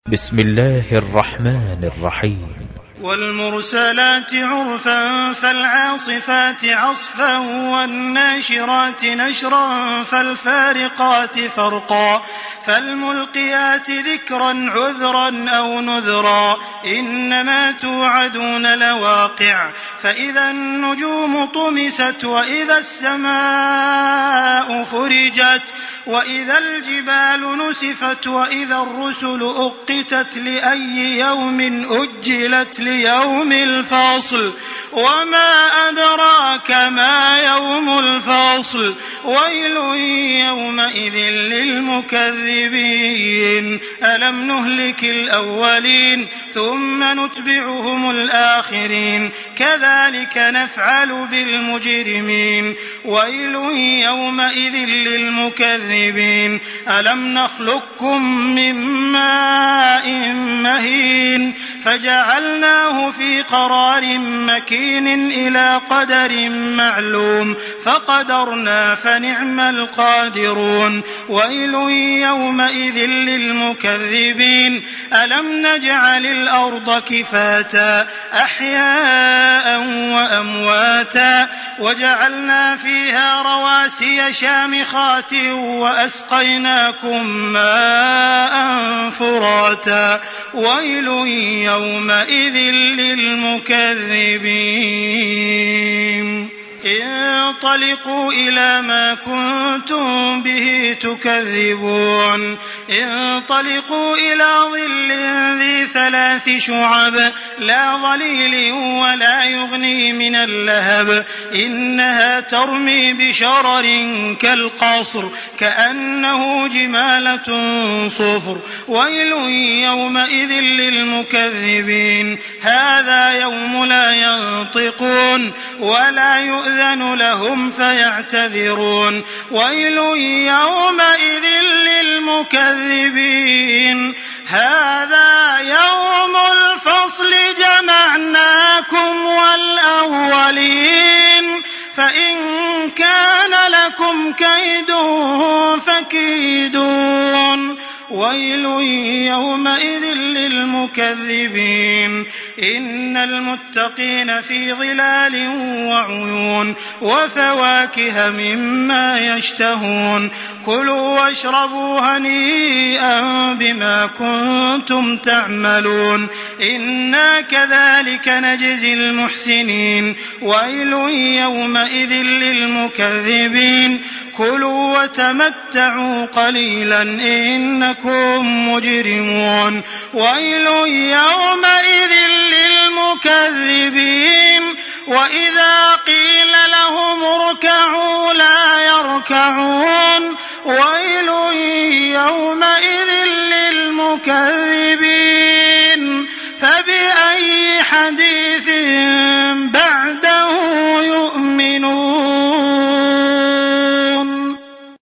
بسم الله الرحمن الرحيم. والمرسلات عرفا فالعاصفات عصفا والناشرات نشرا فالفارقات فرقا فالملقيات ذكرا عذرا أو نذرا إنما توعدون لواقع فإذا النجوم طمست وإذا السماء فرجت وإذا الجبال نسفت وإذا الرسل أقتت لأي يوم أجلت ليوم الفاصل وما أدراك ما يوم الفاصل ويل يومئذ للمكذبين ألم نهلك الأولين ثم نتبعهم الآخرين كذلك نفعل بالمجرمين ويل يومئذ للمكذبين ألم نخلقكم من ماء مهين فجعلناه في قرار مكين إلى قدر معلوم فقدرنا فنعم القادرون ويل يومئذ للمكذبين ألم نجعل الأرض كفاتا أحياء وأمواتا وجعلنا فيها رواسي شامخات وأسقيناكم ماء فراتا ويل يومئذ للمكذبين انطلقوا إلى ما كنتم به تكذبون انطلقوا إلى ظل ذي 3 شعب لا ظليل ولا يغني من اللهب إنها ترمي بشرر كالقصر كأنه جمالة صفر ويل يومئذ للمكذبين هذا يوم لا ينطقون ولا يؤذن لهم فيعتذرون ويل يومئذ للمكذبين هذا يوم الفصل جمعناكم والأولين فإن كان لكم كيد فكيدون ويل يومئذ للمكذبين إن المتقين في ظلال وعيون وفواكه مما يشتهون كلوا واشربوا هنيئا بما كنتم تعملون إنا كذلك نجزي المحسنين ويل يومئذ للمكذبين كلوا وتمتعوا قليلا إنكم مجرمون ويل يومئذ للمكذبين وإذا قيل لهم اركعوا لا يركعون ويل يومئذ للمكذبين فبأي حديث